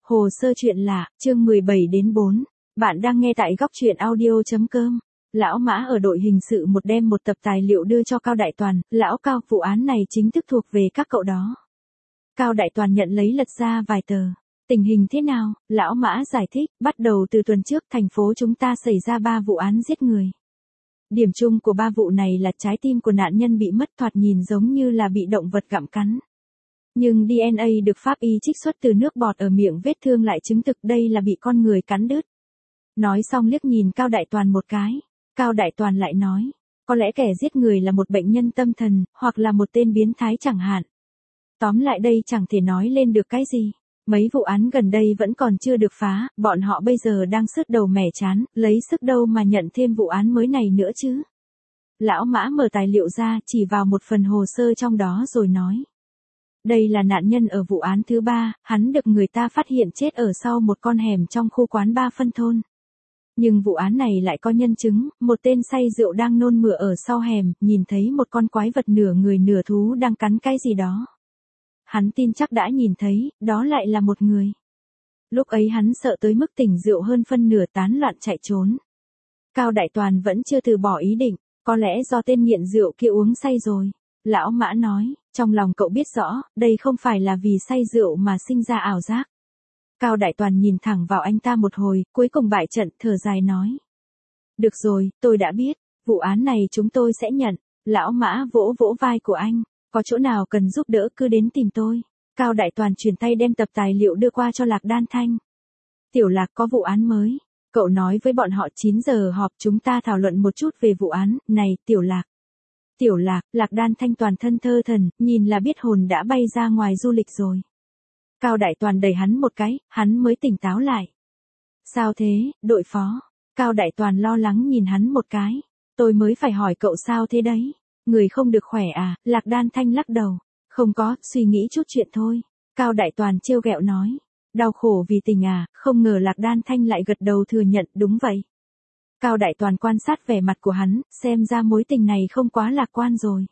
Hồ sơ chuyện lạ, chương 17 đến 4. Bạn đang nghe tại góc truyện audio.com. Lão Mã ở đội hình sự một đem một tập tài liệu đưa cho Cao Đại Toàn, lão Cao, vụ án này chính thức thuộc về các cậu đó. Cao Đại Toàn nhận lấy lật ra vài tờ. Tình hình thế nào? Lão Mã giải thích, bắt đầu từ tuần trước thành phố chúng ta xảy ra 3 vụ án giết người. Điểm chung của 3 vụ này là trái tim của nạn nhân bị mất, thoạt nhìn giống như là bị động vật gặm cắn. Nhưng DNA được pháp y trích xuất từ nước bọt ở miệng vết thương lại chứng thực đây là bị con người cắn đứt. Nói xong liếc nhìn Cao Đại Toàn một cái. Cao Đại Toàn lại nói, có lẽ kẻ giết người là một bệnh nhân tâm thần, hoặc là một tên biến thái chẳng hạn. Tóm lại đây chẳng thể nói lên được cái gì. Mấy vụ án gần đây vẫn còn chưa được phá, bọn họ bây giờ đang sứt đầu mẻ chán, lấy sức đâu mà nhận thêm vụ án mới này nữa chứ. Lão Mã mở tài liệu ra, chỉ vào một phần hồ sơ trong đó rồi nói. Đây là nạn nhân ở vụ án thứ 3, hắn được người ta phát hiện chết ở sau một con hẻm trong khu quán Ba Phân thôn. Nhưng vụ án này lại có nhân chứng, một tên say rượu đang nôn mửa ở sau hẻm, nhìn thấy một con quái vật nửa người nửa thú đang cắn cái gì đó. Hắn tin chắc đã nhìn thấy, đó lại là một người. Lúc ấy hắn sợ tới mức tỉnh rượu hơn phân nửa, tán loạn chạy trốn. Cao Đại Toàn vẫn chưa từ bỏ ý định, có lẽ do tên nghiện rượu kia uống say rồi. Lão Mã nói, trong lòng cậu biết rõ, đây không phải là vì say rượu mà sinh ra ảo giác. Cao Đại Toàn nhìn thẳng vào anh ta một hồi, cuối cùng bại trận, thở dài nói. Được rồi, tôi đã biết, vụ án này chúng tôi sẽ nhận. Lão Mã vỗ vỗ vai của anh, có chỗ nào cần giúp đỡ cứ đến tìm tôi. Cao Đại Toàn chuyển tay đem tập tài liệu đưa qua cho Lạc Đan Thanh. Tiểu Lạc, có vụ án mới. Cậu nói với bọn họ 9 giờ họp, chúng ta thảo luận một chút về vụ án này. Tiểu Lạc. Tiểu Lạc, Lạc Đan Thanh toàn thân thơ thần, nhìn là biết hồn đã bay ra ngoài du lịch rồi. Cao Đại Toàn đẩy hắn một cái, hắn mới tỉnh táo lại. Sao thế, đội phó? Cao Đại Toàn lo lắng nhìn hắn một cái. Tôi mới phải hỏi cậu sao thế đấy? Người không được khỏe à? Lạc Đan Thanh lắc đầu. Không có, suy nghĩ chút chuyện thôi. Cao Đại Toàn trêu ghẹo nói. Đau khổ vì tình à? Không ngờ Lạc Đan Thanh lại gật đầu thừa nhận, đúng vậy. Cao Đại Toàn quan sát vẻ mặt của hắn, xem ra mối tình này không quá lạc quan rồi.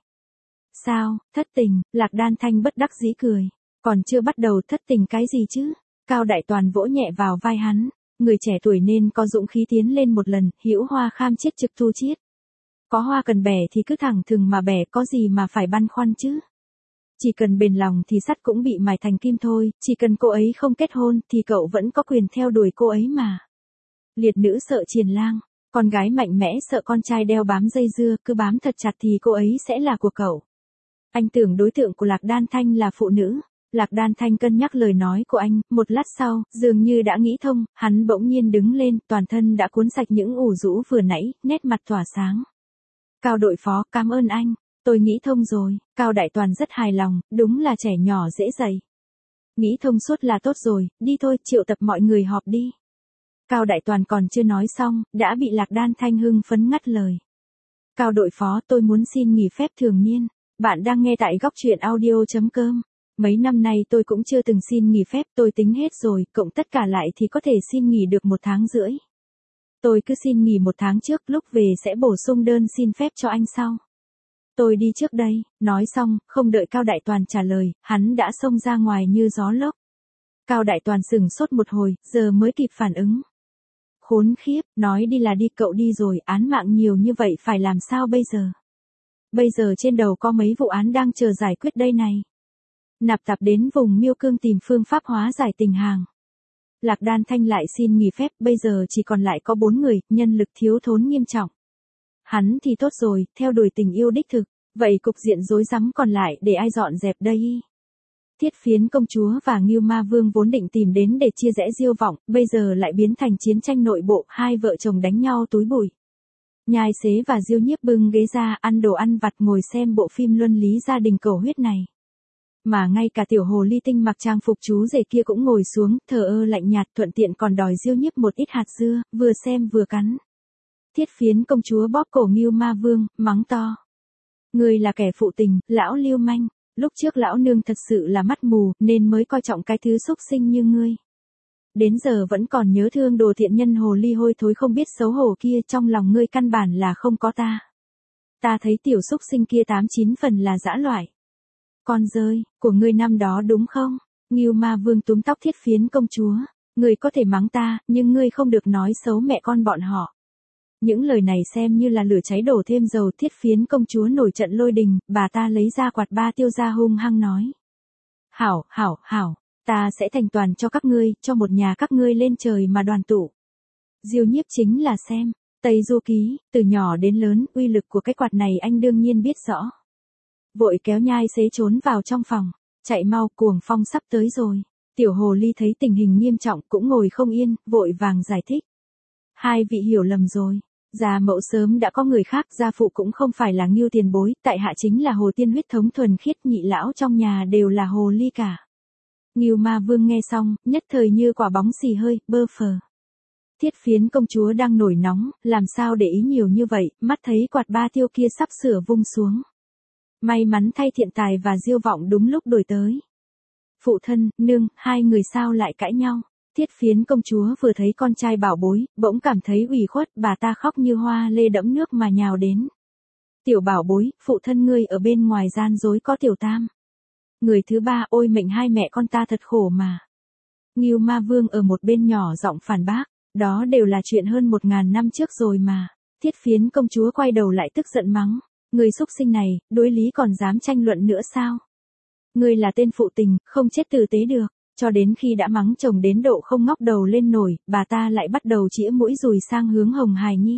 Sao, thất tình? Lạc Đan Thanh bất đắc dĩ cười. Còn chưa bắt đầu thất tình cái gì chứ? Cao Đại Toàn vỗ nhẹ vào vai hắn. Người trẻ tuổi nên có dũng khí tiến lên một lần, hữu hoa kham chiết trực thu chiết. Có hoa cần bẻ thì cứ thẳng thừng mà bẻ, có gì mà phải băn khoăn chứ? Chỉ cần bền lòng thì sắt cũng bị mài thành kim thôi, chỉ cần cô ấy không kết hôn thì cậu vẫn có quyền theo đuổi cô ấy mà. Liệt nữ sợ triền lang. Con gái mạnh mẽ sợ con trai đeo bám dây dưa, cứ bám thật chặt thì cô ấy sẽ là của cậu. Anh tưởng đối tượng của Lạc Đan Thanh là phụ nữ. Lạc Đan Thanh cân nhắc lời nói của anh, một lát sau, dường như đã nghĩ thông, hắn bỗng nhiên đứng lên, toàn thân đã cuốn sạch những ủ rũ vừa nãy, nét mặt tỏa sáng. Cao đội phó, cảm ơn anh, tôi nghĩ thông rồi. Cao Đại Toàn rất hài lòng, đúng là trẻ nhỏ dễ dạy. Nghĩ thông suốt là tốt rồi, đi thôi, triệu tập mọi người họp đi. Cao Đại Toàn còn chưa nói xong, đã bị Lạc Đan Thanh hưng phấn ngắt lời. Cao đội phó, tôi muốn xin nghỉ phép thường niên. Bạn đang nghe tại góc truyện audio.com. Mấy năm nay tôi cũng chưa từng xin nghỉ phép, tôi tính hết rồi, cộng tất cả lại thì có thể xin nghỉ được 1 tháng rưỡi. Tôi cứ xin nghỉ 1 tháng trước, lúc về sẽ bổ sung đơn xin phép cho anh sau. Tôi đi trước đây. Nói xong, không đợi Cao Đại Toàn trả lời, hắn đã xông ra ngoài như gió lốc. Cao Đại Toàn sửng sốt một hồi, giờ mới kịp phản ứng. Khốn khiếp, nói đi là đi, cậu đi rồi, án mạng nhiều như vậy phải làm sao bây giờ? Bây giờ trên đầu có mấy vụ án đang chờ giải quyết đây này. Nạp Tạp đến vùng Miêu Cương tìm phương pháp hóa giải tình hàng. Lạc Đan Thanh lại xin nghỉ phép, bây giờ chỉ còn lại có 4 người, nhân lực thiếu thốn nghiêm trọng. Hắn thì tốt rồi, theo đuổi tình yêu đích thực, vậy cục diện rối rắm còn lại để ai dọn dẹp đây? Thiết Phiến công chúa và Ngưu Ma Vương vốn định tìm đến để chia rẽ Diêu Vọng, bây giờ lại biến thành chiến tranh nội bộ, hai vợ chồng đánh nhau túi bụi. Nhai Xế và Diêu Nhiếp bưng ghế ra, ăn đồ ăn vặt, ngồi xem bộ phim luân lý gia đình cầu huyết này. Mà ngay cả tiểu hồ ly tinh mặc trang phục chú rể kia cũng ngồi xuống, thờ ơ lạnh nhạt, thuận tiện còn đòi Diêu Nhiếp một ít hạt dưa, vừa xem vừa cắn. Thiết Phiến công chúa bóp cổ Ngưu Ma Vương, mắng to. Ngươi là kẻ phụ tình, lão lưu manh. Lúc trước lão nương thật sự là mắt mù, nên mới coi trọng cái thứ xúc sinh như ngươi. Đến giờ vẫn còn nhớ thương đồ thiện nhân hồ ly hôi thối không biết xấu hổ kia, trong lòng ngươi căn bản là không có ta. Ta thấy tiểu xúc sinh kia 8-9 phần là dã loại. Con rơi, của ngươi năm đó đúng không? Ngưu Ma Vương túm tóc Thiết Phiến công chúa. Ngươi có thể mắng ta, nhưng ngươi không được nói xấu mẹ con bọn họ. Những lời này xem như là lửa cháy đổ thêm dầu. Thiết Phiến công chúa nổi trận lôi đình, bà ta lấy ra quạt ba tiêu ra hung hăng nói. Hảo, hảo, hảo, ta sẽ thành toàn cho các ngươi, cho một nhà các ngươi lên trời mà đoàn tụ. Diêu Nhiếp chính là xem, Tây Du Ký, từ nhỏ đến lớn, uy lực của cái quạt này anh đương nhiên biết rõ. Vội kéo Nhai Xế trốn vào trong phòng, chạy mau, cuồng phong sắp tới rồi. Tiểu hồ ly thấy tình hình nghiêm trọng cũng ngồi không yên, vội vàng giải thích. Hai vị hiểu lầm rồi, gia mẫu sớm đã có người khác, gia phụ cũng không phải là Ngưu tiền bối, tại hạ chính là hồ tiên huyết thống thuần khiết, nhị lão trong nhà đều là hồ ly cả. Ngưu Ma Vương nghe xong, nhất thời như quả bóng xì hơi, bơ phờ. Thiết Phiến công chúa đang nổi nóng, làm sao để ý nhiều như vậy, mắt thấy quạt ba tiêu kia sắp sửa vung xuống. May mắn thay Thiện Tài và Diêu Vọng đúng lúc đuổi tới. Phụ thân, nương, hai người sao lại cãi nhau? Thiết Phiến công chúa vừa thấy con trai bảo bối, bỗng cảm thấy ủy khuất, bà ta khóc như hoa lê đẫm nước mà nhào đến. Tiểu bảo bối, phụ thân ngươi ở bên ngoài gian dối có tiểu tam. Người thứ ba, ôi mệnh hai mẹ con ta thật khổ mà. Ngưu Ma Vương ở một bên nhỏ giọng phản bác, đó đều là chuyện hơn 1000 năm trước rồi mà. Thiết Phiến công chúa quay đầu lại tức giận mắng, người xúc sinh này, đối lý còn dám tranh luận nữa sao? Ngươi là tên phụ tình, không chết tử tế được. Cho đến khi đã mắng chồng đến độ không ngóc đầu lên nổi, bà ta lại bắt đầu chĩa mũi dùi sang hướng Hồng Hài Nhi.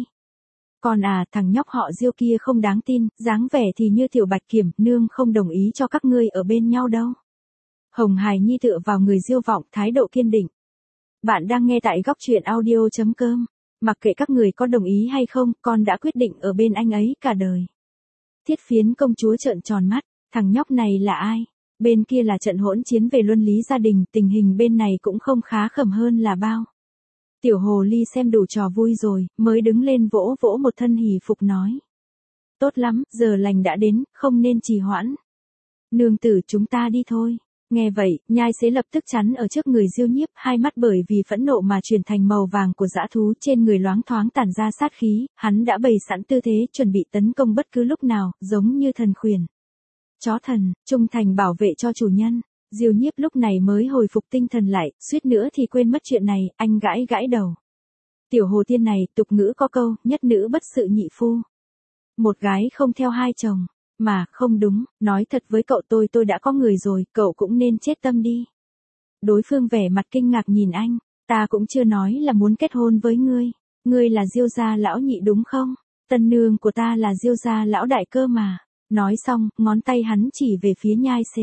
Còn à, thằng nhóc họ Diêu kia không đáng tin, dáng vẻ thì như tiểu bạch kiểm, nương không đồng ý cho các ngươi ở bên nhau đâu. Hồng Hài Nhi tựa vào người Diêu Vọng, thái độ kiên định. Bạn đang nghe tại góc truyện audio.com. Mặc kệ các người có đồng ý hay không, con đã quyết định ở bên anh ấy cả đời. Thiết Phiến công chúa trợn tròn mắt, thằng nhóc này là ai? Bên kia là trận hỗn chiến về luân lý gia đình, tình hình bên này cũng không khá khẩm hơn là bao. Tiểu hồ ly xem đủ trò vui rồi, mới đứng lên vỗ vỗ một thân hỉ phục nói. Tốt lắm, giờ lành đã đến, không nên trì hoãn. Nương tử chúng ta đi thôi. Nghe vậy, Nhai Xế lập tức chắn ở trước người Diêu Nhiếp, hai mắt bởi vì phẫn nộ mà chuyển thành màu vàng của dã thú, trên người loáng thoáng tản ra sát khí, hắn đã bày sẵn tư thế chuẩn bị tấn công bất cứ lúc nào, giống như thần khuyển. Chó thần, trung thành bảo vệ cho chủ nhân. Diêu Nhiếp lúc này mới hồi phục tinh thần lại, suýt nữa thì quên mất chuyện này, anh gãi gãi đầu. Tiểu hồ tiên này, tục ngữ có câu, nhất nữ bất sự nhị phu. Một gái không theo hai chồng. Mà, không đúng, nói thật với cậu tôi đã có người rồi, cậu cũng nên chết tâm đi. Đối phương vẻ mặt kinh ngạc nhìn anh, ta cũng chưa nói là muốn kết hôn với ngươi. Ngươi là Diêu gia lão nhị đúng không? Tân nương của ta là Diêu gia lão đại cơ mà. Nói xong, ngón tay hắn chỉ về phía Nhai Xế.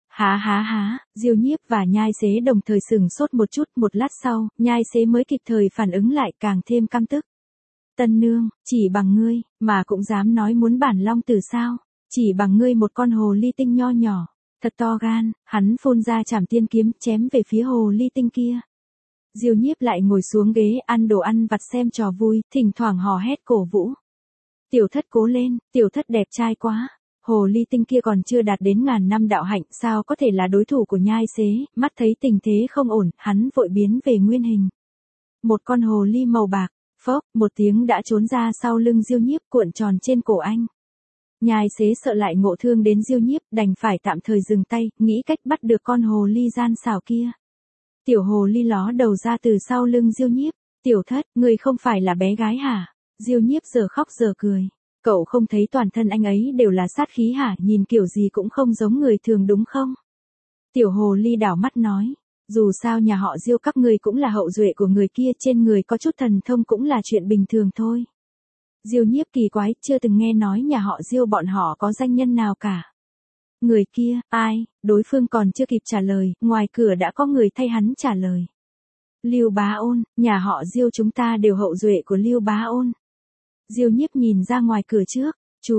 Há, Diêu Nhiếp và Nhai Xế đồng thời sửng sốt một chút, một lát sau, Nhai Xế mới kịp thời phản ứng lại, càng thêm căm tức. Tân nương, chỉ bằng ngươi, mà cũng dám nói muốn bản long tử sao? Chỉ bằng ngươi một con hồ ly tinh nho nhỏ, thật to gan, hắn phun ra trảm tiên kiếm, chém về phía hồ ly tinh kia. Diêu Nhiếp lại ngồi xuống ghế ăn đồ ăn vặt xem trò vui, thỉnh thoảng hò hét cổ vũ. Tiểu thất cố lên, tiểu thất đẹp trai quá. Hồ ly tinh kia còn chưa đạt đến 1000 năm đạo hạnh, sao có thể là đối thủ của Nhai Xế, mắt thấy tình thế không ổn, hắn vội biến về nguyên hình. Một con hồ ly màu bạc, phốc, một tiếng đã trốn ra sau lưng Diêu Nhiếp, cuộn tròn trên cổ anh. Nhai Xế sợ lại ngộ thương đến Diêu Nhiếp, đành phải tạm thời dừng tay, nghĩ cách bắt được con hồ ly gian xảo kia. Tiểu hồ ly ló đầu ra từ sau lưng Diêu Nhiếp. Tiểu thất, người không phải là bé gái hả? Diêu Nhiếp giờ khóc giờ cười. Cậu không thấy toàn thân anh ấy đều là sát khí hả, nhìn kiểu gì cũng không giống người thường đúng không? Tiểu hồ ly đảo mắt nói. Dù sao nhà họ Diêu các người cũng là hậu duệ của người kia, trên người có chút thần thông cũng là chuyện bình thường thôi. Diêu Nhiếp kỳ quái, chưa từng nghe nói nhà họ Diêu bọn họ có danh nhân nào cả. Người kia, ai? Đối phương còn chưa kịp trả lời, ngoài cửa đã có người thay hắn trả lời. Lưu Bá Ôn, nhà họ Diêu chúng ta đều hậu duệ của Lưu Bá Ôn. Diêu Nhiếp nhìn ra ngoài cửa trước,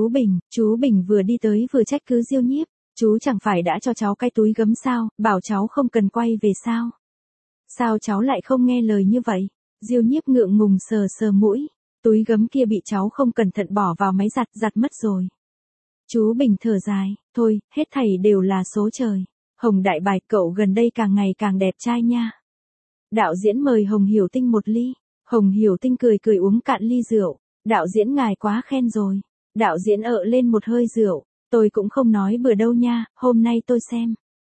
chú Bình vừa đi tới vừa trách cứ Diêu Nhiếp, chú chẳng phải đã cho cháu cái túi gấm sao, bảo cháu không cần quay về sao? Sao cháu lại không nghe lời như vậy? Diêu Nhiếp ngượng ngùng sờ sờ mũi. Túi gấm kia bị cháu không cẩn thận bỏ vào máy giặt mất rồi. Chú Bình thở dài, thôi, hết thảy đều là số trời. Hồng Đại Bài, cậu gần đây càng ngày càng đẹp trai nha. Đạo diễn mời Hồng Hiểu Tinh một ly. Hồng Hiểu Tinh cười cười uống cạn ly rượu. Đạo diễn ngài quá khen rồi. Đạo diễn ợ lên một hơi rượu. Tôi cũng không nói bừa đâu nha, hôm nay tôi xem.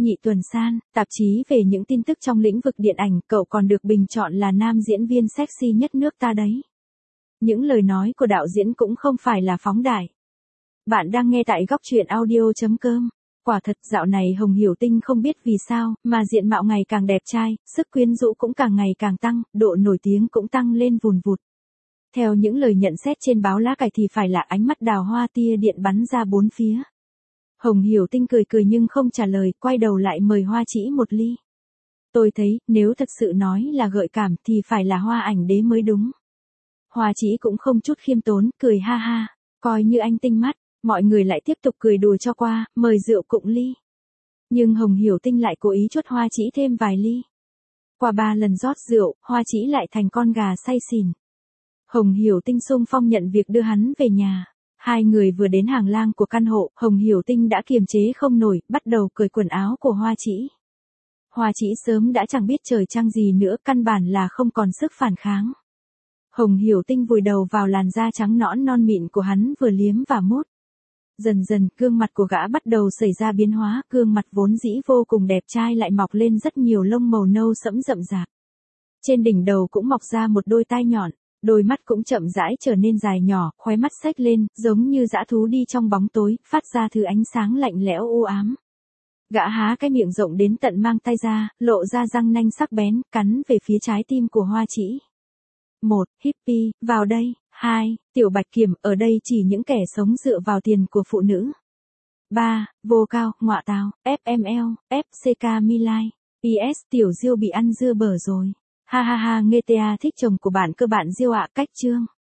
Nhị Tuần San, tạp chí về những tin tức trong lĩnh vực điện ảnh, cậu còn được bình chọn là nam diễn viên sexy nhất nước ta đấy. Những lời nói của đạo diễn cũng không phải là phóng đại. Bạn đang nghe tại góc truyện audio.com. Quả thật dạo này Hồng Hiểu Tinh không biết vì sao, mà diện mạo ngày càng đẹp trai, sức quyến rũ cũng càng ngày càng tăng, độ nổi tiếng cũng tăng lên vùn vụt. Theo những lời nhận xét trên báo lá cải thì phải là ánh mắt đào hoa tia điện bắn ra bốn phía. Hồng Hiểu Tinh cười cười nhưng không trả lời, quay đầu lại mời Hoa Chỉ một ly. Tôi thấy, nếu thật sự nói là gợi cảm thì phải là Hoa Ảnh Đế mới đúng. Hoa Chỉ cũng không chút khiêm tốn, cười ha ha, coi như anh tinh mắt, mọi người lại tiếp tục cười đùa cho qua, mời rượu cụng ly. Nhưng Hồng Hiểu Tinh lại cố ý chuất Hoa Chỉ thêm vài ly. Qua 3 lần rót rượu, Hoa Chỉ lại thành con gà say xỉn. Hồng Hiểu Tinh xung phong nhận việc đưa hắn về nhà. Hai người vừa đến hàng lang của căn hộ, Hồng Hiểu Tinh đã kiềm chế không nổi, bắt đầu cởi quần áo của Hoa Chỉ. Hoa Chỉ sớm đã chẳng biết trời trăng gì nữa, căn bản là không còn sức phản kháng. Hồng Hiểu Tinh vùi đầu vào làn da trắng nõn non mịn của hắn vừa liếm và mút. Dần dần, gương mặt của gã bắt đầu xảy ra biến hóa, gương mặt vốn dĩ vô cùng đẹp trai lại mọc lên rất nhiều lông màu nâu sẫm rậm rạp. Trên đỉnh đầu cũng mọc ra một đôi tai nhọn. Đôi mắt cũng chậm rãi trở nên dài nhỏ, khóe mắt xếch lên, giống như dã thú đi trong bóng tối, phát ra thứ ánh sáng lạnh lẽo u ám. Gã há cái miệng rộng đến tận mang tay ra, lộ ra răng nanh sắc bén, cắn về phía trái tim của Hoa Chỉ. 1. Hippie, vào đây. 2. Tiểu Bạch Kiểm, ở đây chỉ những kẻ sống dựa vào tiền của phụ nữ. 3. Vô Cao, ngọa tào, FML, FCK Milai. PS, Tiểu Diêu bị ăn dưa bở rồi. Ha ha ha, nghe TA thích chồng của bạn cơ bạn Diêu ạ, cách chương.